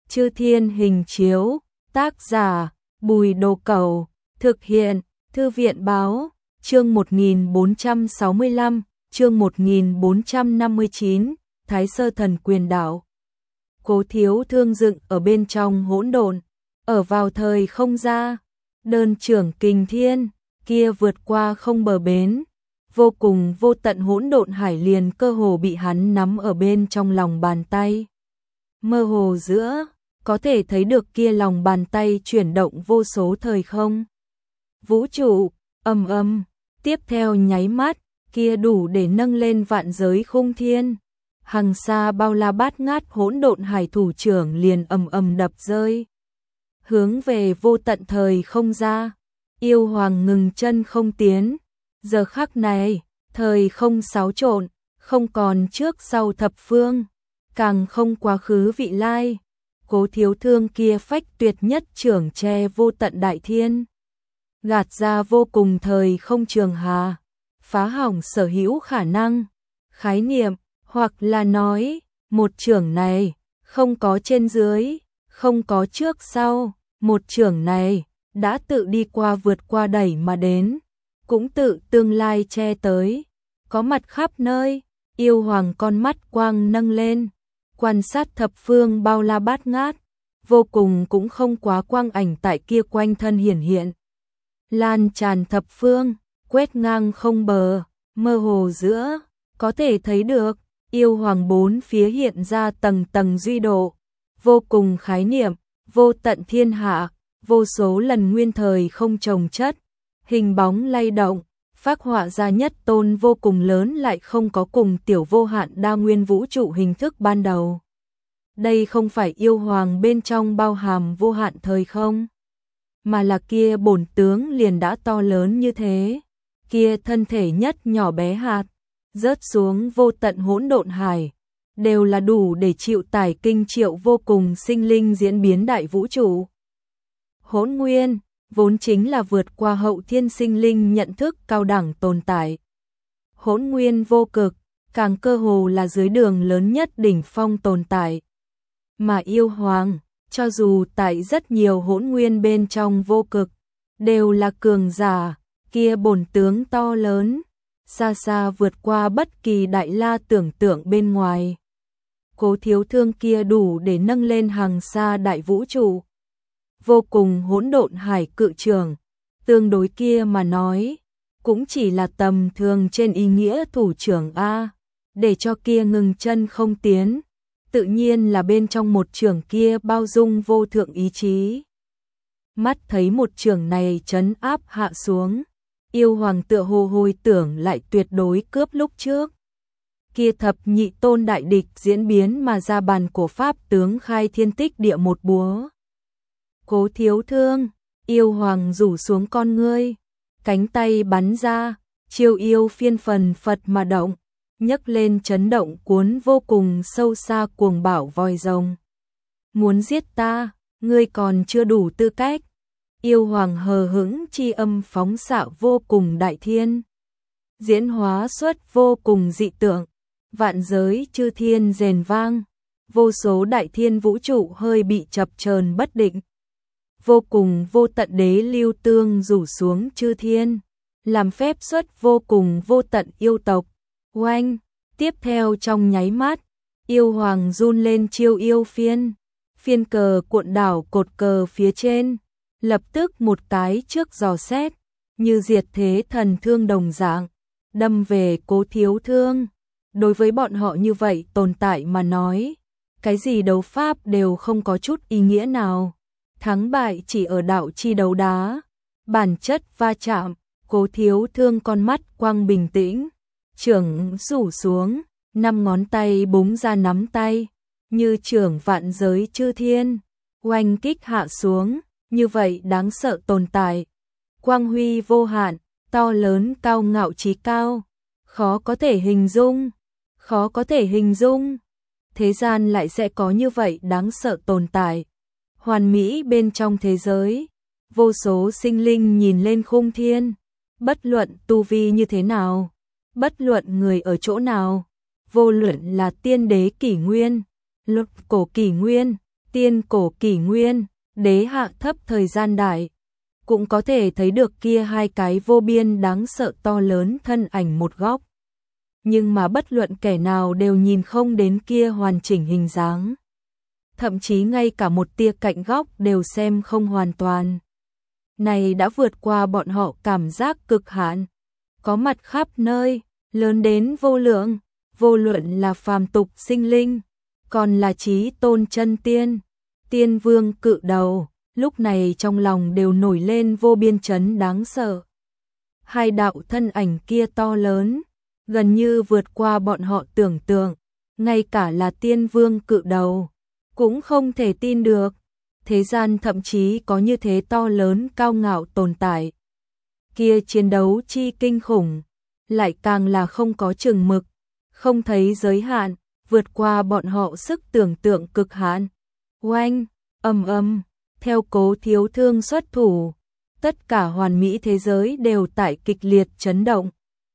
Chư Thiên Hình Chiếu, tác giả Bùi Đồ Cẩu, thực hiện Thư viện Báo, chương 1465, chương 1459, Thái Sơ Thần Quyền Đạo. Cố Thiếu Thương dựng ở bên trong hỗn độn, ở vào thời không ra, đơn trưởng kình thiên, kia vượt qua không bờ bến, vô cùng vô tận hỗn độn hải liền cơ hồ bị hắn nắm ở bên trong lòng bàn tay. Mơ hồ giữa, có thể thấy được kia lòng bàn tay chuyển động vô số thời không. Vũ trụ, ầm ầm, tiếp theo nháy mắt, kia đủ để nâng lên vạn giới khung thiên. Hằng xa bao la bát ngát hỗn độn hải thủ trưởng liền ầm ầm đập rơi. Hướng về vô tận thời không ra, yêu hoàng ngừng chân không tiến. Giờ khắc này, thời không xáo trộn, không còn trước sau thập phương, càng không quá khứ vị lai. Cố Thiếu Thương kia phách tuyệt nhất trưởng che vô tận đại thiên, gạt ra vô cùng thời không trường hà, phá hỏng sở hữu khả năng, khái niệm, hoặc là nói, một trưởng này, không có trên dưới, không có trước sau, một trưởng này, đã tự đi qua vượt qua đẩy mà đến, cũng tự tương lai che tới, có mặt khắp nơi, yêu hoàng con mắt quang nâng lên, quan sát thập phương bao la bát ngát, vô cùng cũng không quá quang ảnh tại kia quanh thân hiển hiện. Lan tràn thập phương, quét ngang không bờ, mơ hồ giữa, có thể thấy được, yêu hoàng bốn phía hiện ra tầng tầng duy độ, vô cùng khái niệm, vô tận thiên hạ, vô số lần nguyên thời không chồng chất, hình bóng lay động, phác họa ra nhất tôn vô cùng lớn lại không có cùng tiểu vô hạn đa nguyên vũ trụ hình thức ban đầu. Đây không phải yêu hoàng bên trong bao hàm vô hạn thời không, mà là kia bổn tướng liền đã to lớn như thế, kia thân thể nhất nhỏ bé hạt, rớt xuống vô tận hỗn độn hải, đều là đủ để chịu tải kinh triệu vô cùng sinh linh diễn biến đại vũ trụ. Hỗn nguyên, vốn chính là vượt qua hậu thiên sinh linh nhận thức cao đẳng tồn tại. Hỗn nguyên vô cực, càng cơ hồ là dưới đường lớn nhất đỉnh phong tồn tại. Mà yêu hoàng, cho dù tại rất nhiều hỗn nguyên bên trong vô cực, đều là cường giả, kia bổn tướng to lớn, xa xa vượt qua bất kỳ đại la tưởng tượng bên ngoài. Cố Thiếu Thương kia đủ để nâng lên hàng xa đại vũ trụ. Vô cùng hỗn độn hải cự trường, tương đối kia mà nói, cũng chỉ là tầm thường trên ý nghĩa thủ trưởng A, để cho kia ngừng chân không tiến, tự nhiên là bên trong một trường kia bao dung vô thượng ý chí. Mắt thấy một trường này trấn áp hạ xuống, yêu hoàng tựa hồ hồi tưởng lại tuyệt đối cướp lúc trước. Kia thập nhị tôn đại địch diễn biến mà ra bàn cổ pháp tướng khai thiên tích địa một búa. Cố Thiếu Thương, yêu hoàng rủ xuống con ngươi, cánh tay bắn ra, chiêu yêu phiên phần phật mà động, nhấc lên chấn động cuốn vô cùng sâu xa cuồng bạo voi rồng. Muốn giết ta, ngươi còn chưa đủ tư cách. Yêu hoàng hờ hững chi âm phóng xạ vô cùng đại thiên, diễn hóa xuất vô cùng dị tượng, vạn giới chư thiên rền vang, vô số đại thiên vũ trụ hơi bị chập chờn bất định. Vô cùng vô tận đế lưu tương rủ xuống chư thiên, làm phép xuất vô cùng vô tận yêu tộc. Oanh, tiếp theo trong nháy mắt, yêu hoàng run lên chiêu yêu phiên, phiên cờ cuộn đảo cột cờ phía trên, lập tức một cái trước giò xét, như diệt thế thần thương đồng dạng, đâm về Cố Thiếu Thương. Đối với bọn họ như vậy tồn tại mà nói, cái gì đấu pháp đều không có chút ý nghĩa nào. Thắng bại chỉ ở đạo chi đấu đá, bản chất va chạm. Cố Thiếu Thương con mắt quang bình tĩnh, trưởng rủ xuống, 5 ngón tay búng ra nắm tay, như trưởng vạn giới chư thiên, oanh kích hạ xuống, như vậy đáng sợ tồn tại. Quang huy vô hạn, to lớn cao ngạo trí cao, khó có thể hình dung, khó có thể hình dung. Thế gian lại sẽ có như vậy đáng sợ tồn tại. Hoàn mỹ bên trong thế giới, vô số sinh linh nhìn lên khung thiên, bất luận tu vi như thế nào, bất luận người ở chỗ nào, vô luận là tiên đế kỷ nguyên, lục cổ kỷ nguyên, tiên cổ kỷ nguyên, đế hạ thấp thời gian đại, cũng có thể thấy được kia hai cái vô biên đáng sợ to lớn thân ảnh một góc. Nhưng mà bất luận kẻ nào đều nhìn không đến kia hoàn chỉnh hình dáng. Thậm chí ngay cả một tia cạnh góc đều xem không hoàn toàn. Này đã vượt qua bọn họ cảm giác cực hạn. Có mặt khắp nơi, lớn đến vô lượng, vô luận là phàm tục sinh linh, còn là chí tôn chân tiên, tiên vương cự đầu, lúc này trong lòng đều nổi lên vô biên chấn đáng sợ. Hai đạo thân ảnh kia to lớn, gần như vượt qua bọn họ tưởng tượng, ngay cả là tiên vương cự đầu, cũng không thể tin được. Thế gian thậm chí có như thế to lớn cao ngạo tồn tại. Kia chiến đấu chi kinh khủng, lại càng là không có chừng mực, không thấy giới hạn, vượt qua bọn họ sức tưởng tượng cực hạn. Oanh, ầm ầm, theo Cố Thiếu Thương xuất thủ, tất cả hoàn mỹ thế giới đều tại kịch liệt chấn động.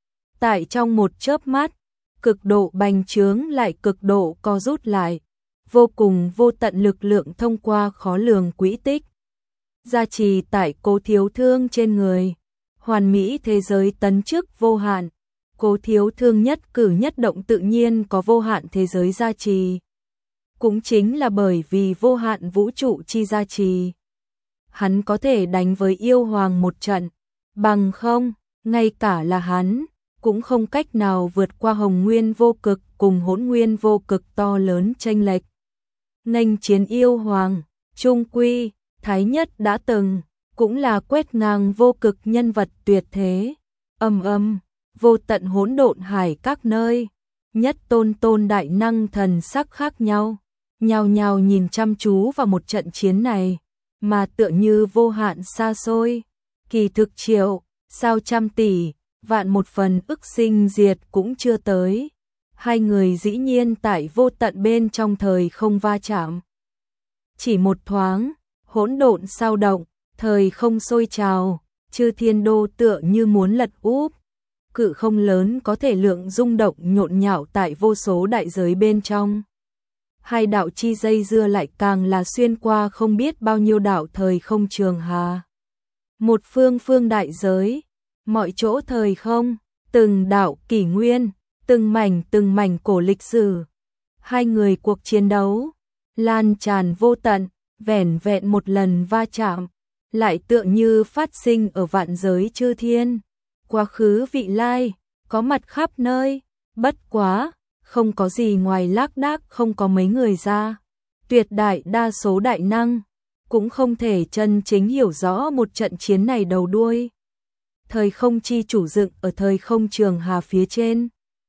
Tại trong một chớp mắt, cực độ bành trướng lại cực độ co rút lại, vô cùng vô tận lực lượng thông qua khó lường quỹ tích. Gia trì tại Cố Thiếu Thương trên người, hoàn mỹ thế giới tấn chức vô hạn. Cố Thiếu Thương nhất cử nhất động tự nhiên có vô hạn thế giới gia trì. Cũng chính là bởi vì vô hạn vũ trụ chi gia trì, hắn có thể đánh với yêu hoàng một trận, bằng không, ngay cả là hắn, cũng không cách nào vượt qua hồng nguyên vô cực cùng hỗn nguyên vô cực to lớn chênh lệch. Nghênh chiến yêu hoàng, trung quy, Thái Nhất đã từng, cũng là quét ngang vô cực nhân vật tuyệt thế. Ầm ầm, vô tận hỗn độn hải các nơi, nhất tôn đại năng thần sắc khác nhau, nhao nhao nhìn chăm chú vào một trận chiến này, mà tựa như vô hạn xa xôi, kỳ thực triệu, sao trăm tỷ, vạn một phần ức sinh diệt cũng chưa tới. Hai người dĩ nhiên tại vô tận bên trong thời không va chạm. Chỉ một thoáng, hỗn độn sao động, thời không sôi trào, chư thiên đô tựa như muốn lật úp. Cự không lớn có thể lượng rung động nhộn nhạo tại vô số đại giới bên trong. Hai đạo chi dây dưa lại càng là xuyên qua không biết bao nhiêu đạo thời không trường hà. Một phương đại giới, mọi chỗ thời không, từng đạo kỷ nguyên, từng mảnh cổ lịch sử. Hai người cuộc chiến đấu, lan tràn vô tận, vẻn vẹn một lần va chạm, lại tựa như phát sinh ở vạn giới chư thiên. Quá khứ vị lai, có mặt khắp nơi, bất quá, không có gì ngoài lác đác không có mấy người ra. Tuyệt đại đa số đại năng, cũng không thể chân chính hiểu rõ một trận chiến này đầu đuôi. Thời không chi chủ dựng ở thời không trường hà phía trên.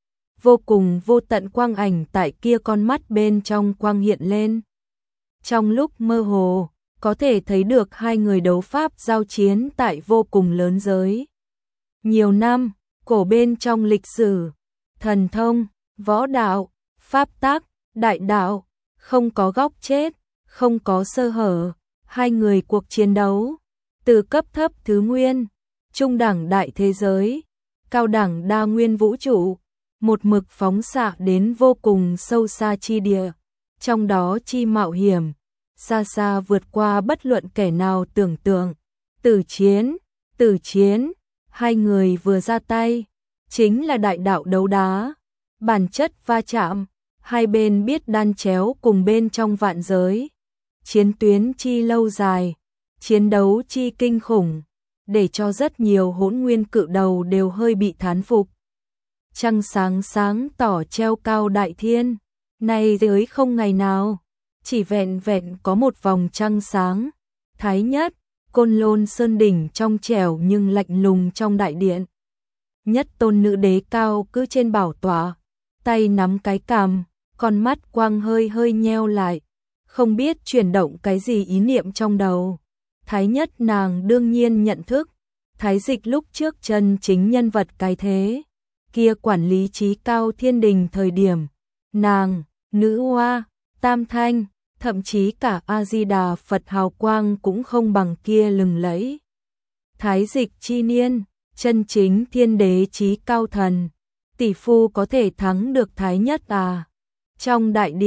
Vô cùng vô tận quang ảnh tại kia con mắt bên trong quang hiện lên. Trong lúc mơ hồ, có thể thấy được hai người đấu pháp giao chiến tại vô cùng lớn giới. Nhiều năm, cổ bên trong lịch sử, thần thông, võ đạo, pháp tắc, đại đạo, không có góc chết, không có sơ hở. Hai người cuộc chiến đấu, từ cấp thấp thứ nguyên, trung đẳng đại thế giới, cao đẳng đa nguyên vũ trụ, một mực phóng xạ đến vô cùng sâu xa chi địa, trong đó chi mạo hiểm, xa xa vượt qua bất luận kẻ nào tưởng tượng. Tử chiến, hai người vừa ra tay, chính là đại đạo đấu đá, bản chất va chạm, hai bên biết đan chéo cùng bên trong vạn giới. Chiến tuyến chi lâu dài, chiến đấu chi kinh khủng, để cho rất nhiều hỗn nguyên cự đầu đều hơi bị thán phục. Trăng sáng sáng tỏ treo cao đại thiên, này giới không ngày nào, chỉ vẹn vẹn có một vòng trăng sáng. Thái Nhất, Côn Lôn Sơn đỉnh trong trẻo nhưng lạnh lùng trong đại điện. Nhất tôn nữ đế cao cứ trên bảo tọa, tay nắm cái cằm, con mắt quang hơi hơi nheo lại, không biết chuyển động cái gì ý niệm trong đầu. Thái Nhất nàng đương nhiên nhận thức, Thái Dịch lúc trước chân chính nhân vật cái thế, kia quản lý trí cao thiên đình thời điểm, nàng, nữ hoa, tam thanh, thậm chí cả A-di-đà Phật hào quang cũng không bằng kia lừng lẫy. Thái Dịch chi niên, chân chính thiên đế trí cao thần, tỷ phu có thể thắng được Thái Nhất à? Trong đại điện,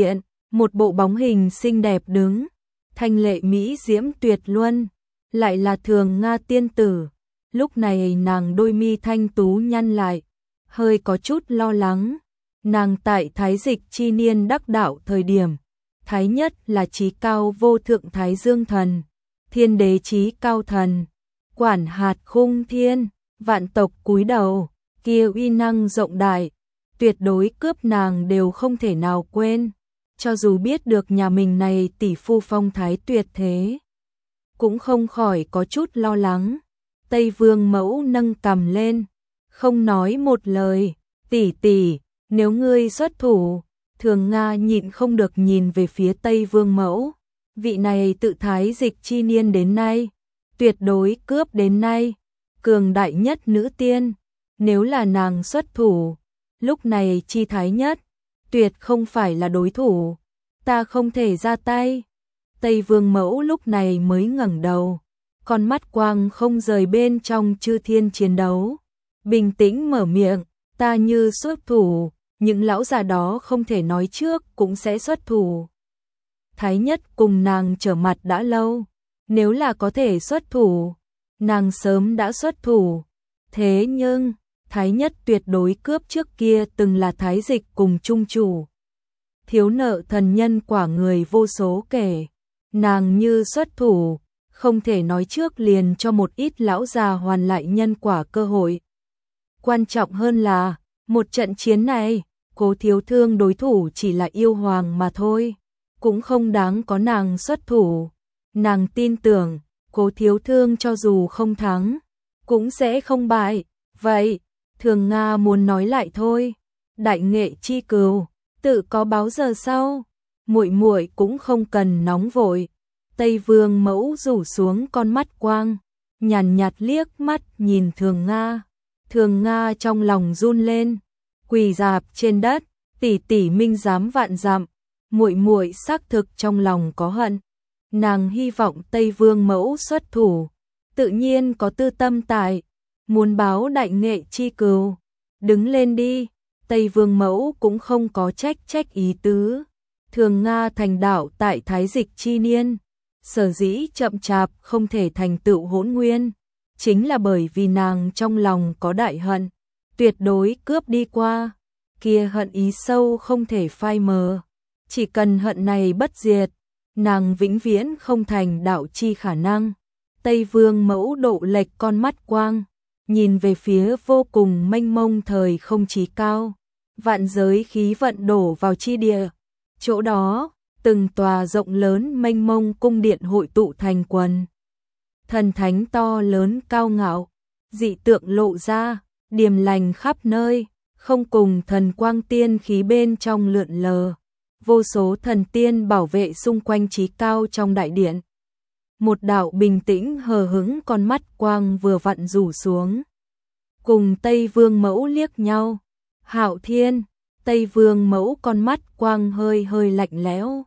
một bộ bóng hình xinh đẹp đứng, thanh lệ mỹ diễm tuyệt luân, lại là Thường Nga tiên tử. Lúc này nàng đôi mi thanh tú nhăn lại, hơi có chút lo lắng. Nàng tại Thái Dịch chi niên đắc đạo thời điểm, Thái nhất là chí cao vô thượng Thái Dương thần, thiên đế chí cao thần, quản hạt khung thiên, vạn tộc cúi đầu, kia uy năng rộng đại, tuyệt đối cướp nàng đều không thể nào quên. Cho dù biết được nhà mình này tỷ phu phong thái tuyệt thế, cũng không khỏi có chút lo lắng. Tây Vương Mẫu nâng cằm lên, không nói một lời. Tỷ tỷ, nếu ngươi xuất thủ. Thường Nga nhịn không được nhìn về phía Tây Vương Mẫu. Vị này tự Thái Dịch chi niên đến nay, tuyệt đối cướp đến nay, cường đại nhất nữ tiên. Nếu là nàng xuất thủ, lúc này chi Thái nhất, tuyệt không phải là đối thủ. Ta không thể ra tay. Tây Vương Mẫu lúc này mới ngẩng đầu, con mắt quang không rời bên trong chư thiên chiến đấu. Bình tĩnh mở miệng, ta như xuất thủ, những lão già đó không thể nói trước cũng sẽ xuất thủ. Thái nhất cùng nàng trở mặt đã lâu, nếu là có thể xuất thủ, nàng sớm đã xuất thủ. Thế nhưng, Thái nhất tuyệt đối cướp trước kia từng là Thái Dịch cùng chung chủ. Thiếu nợ thần nhân quả người vô số kể, nàng như xuất thủ, không thể nói trước liền cho một ít lão già hoàn lại nhân quả cơ hội. Quan trọng hơn là, một trận chiến này, Cố Thiếu Thương đối thủ chỉ là yêu hoàng mà thôi, cũng không đáng có nàng xuất thủ. Nàng tin tưởng, Cố Thiếu Thương cho dù không thắng, cũng sẽ không bại. Vậy, Thường Nga muốn nói lại thôi, đại nghệ chi cừu, tự có báo giờ sau, muội muội cũng không cần nóng vội. Tây Vương Mẫu rủ xuống con mắt quang, nhàn nhạt liếc mắt nhìn Thường Nga. Thường Nga trong lòng run lên, quỳ rạp trên đất, tỷ tỷ minh giám vạn dặm, muội muội xác thực trong lòng có hận. Nàng hy vọng Tây Vương Mẫu xuất thủ, tự nhiên có tư tâm tại, muốn báo đại nghệ chi cừu. Đứng lên đi. Tây Vương Mẫu cũng không có trách ý tứ. Thường Nga thành đạo tại Thái Dịch chi niên, sở dĩ chậm chạp không thể thành tựu hỗn nguyên, chính là bởi vì nàng trong lòng có đại hận, tuyệt đối cướp đi qua, kia hận ý sâu không thể phai mờ. Chỉ cần hận này bất diệt, nàng vĩnh viễn không thành đạo chi khả năng. Tây Vương Mẫu độ lệch con mắt quang, nhìn về phía vô cùng mênh mông thời không chí cao, vạn giới khí vận đổ vào chi địa. Chỗ đó, từng tòa rộng lớn mênh mông cung điện hội tụ thành quần. Thần thánh to lớn cao ngạo, dị tượng lộ ra, điềm lành khắp nơi, không cùng thần quang tiên khí bên trong lượn lờ. Vô số thần tiên bảo vệ xung quanh chí cao trong đại điện. Một đạo bình tĩnh hờ hững con mắt quang vừa vặn rủ xuống. Cùng Tây Vương Mẫu liếc nhau. Hạo Thiên, Tây Vương Mẫu con mắt quang hơi hơi lạnh lẽo.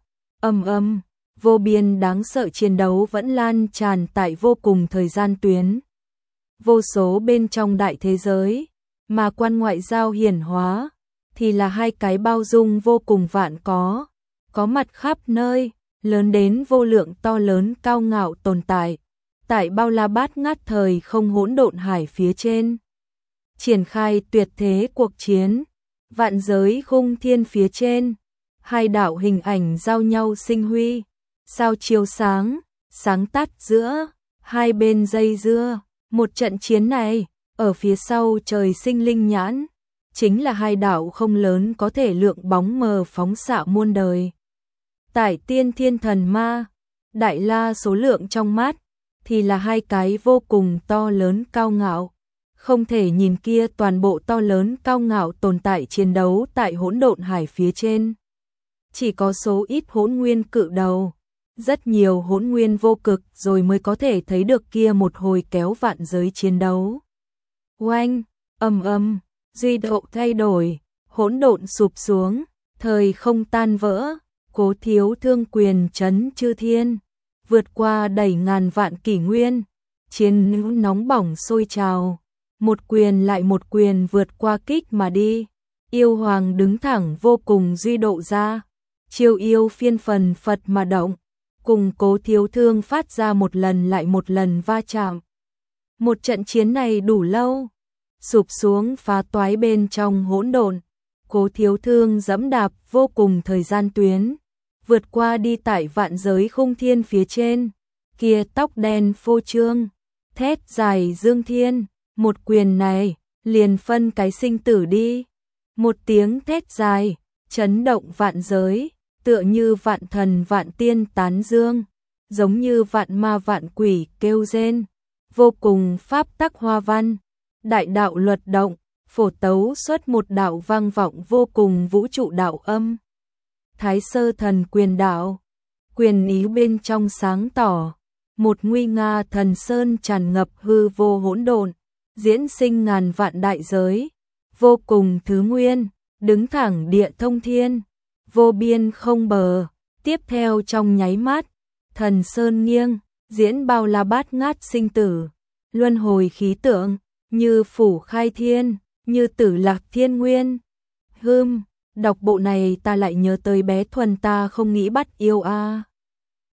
Vô biên đáng sợ chiến đấu vẫn lan tràn tại vô cùng thời gian tuyến. Vô số bên trong đại thế giới, mà quan ngoại giao hiển hóa, thì là hai cái bao dung vô cùng vạn có mặt khắp nơi, lớn đến vô lượng to lớn cao ngạo tồn tại, tại bao la bát ngát thời không hỗn độn hải phía trên. Triển khai tuyệt thế cuộc chiến, vạn giới khung thiên phía trên, hai đạo hình ảnh giao nhau sinh huy, sao chiếu sáng, sáng tắt giữa, hai bên dây dưa, một trận chiến này, ở phía sau trời sinh linh nhãn, chính là hai đạo không lớn có thể lượng bóng mờ phóng xạ muôn đời. Tại tiên thiên thần ma, đại la số lượng trong mắt, thì là hai cái vô cùng to lớn cao ngạo. Không thể nhìn kia toàn bộ to lớn cao ngạo tồn tại chiến đấu tại hỗn độn hải phía trên. Chỉ có số ít hỗn nguyên cự đầu, rất nhiều hỗn nguyên vô cực rồi mới có thể thấy được kia một hồi kéo vạn giới chiến đấu. Oanh, duy độ thay đổi, hỗn độn sụp xuống, thời không tan vỡ, Cố Thiếu Thương quyền trấn chư thiên, vượt qua đầy ngàn vạn kỷ nguyên, chiến nữ nóng bỏng sôi trào, một quyền lại một quyền vượt qua kích mà đi. Yêu hoàng đứng thẳng vô cùng duy độ ra, chiêu yêu phiên phần phật mà động, cùng Cố Thiếu Thương phát ra một lần lại một lần va chạm. Một trận chiến này đủ lâu, sụp xuống phá toái bên trong hỗn độn, Cố Thiếu Thương dẫm đạp vô cùng thời gian tuyến, vượt qua đi tại vạn giới khung thiên phía trên, kia tóc đen phô trương, thét dài dương thiên, một quyền này, liền phân cái sinh tử đi. Một tiếng thét dài, chấn động vạn giới, tựa như vạn thần vạn tiên tán dương, giống như vạn ma vạn quỷ kêu rên, vô cùng pháp tắc hoa văn, đại đạo luật động, phổ tấu xuất một đạo vang vọng vô cùng vũ trụ đạo âm. Thái Sơ Thần Quyền đạo, quyền ý bên trong sáng tỏ, một nguy nga thần sơn tràn ngập hư vô hỗn độn, diễn sinh ngàn vạn đại giới, vô cùng thứ nguyên, đứng thẳng địa thông thiên, vô biên không bờ. Tiếp theo trong nháy mắt, thần sơn nghiêng, diễn bao la bát ngát sinh tử, luân hồi khí tượng, như phủ khai thiên, như tử lạc thiên nguyên. Đọc bộ này ta lại nhớ tới bé Thuần ta không nghĩ bắt yêu a.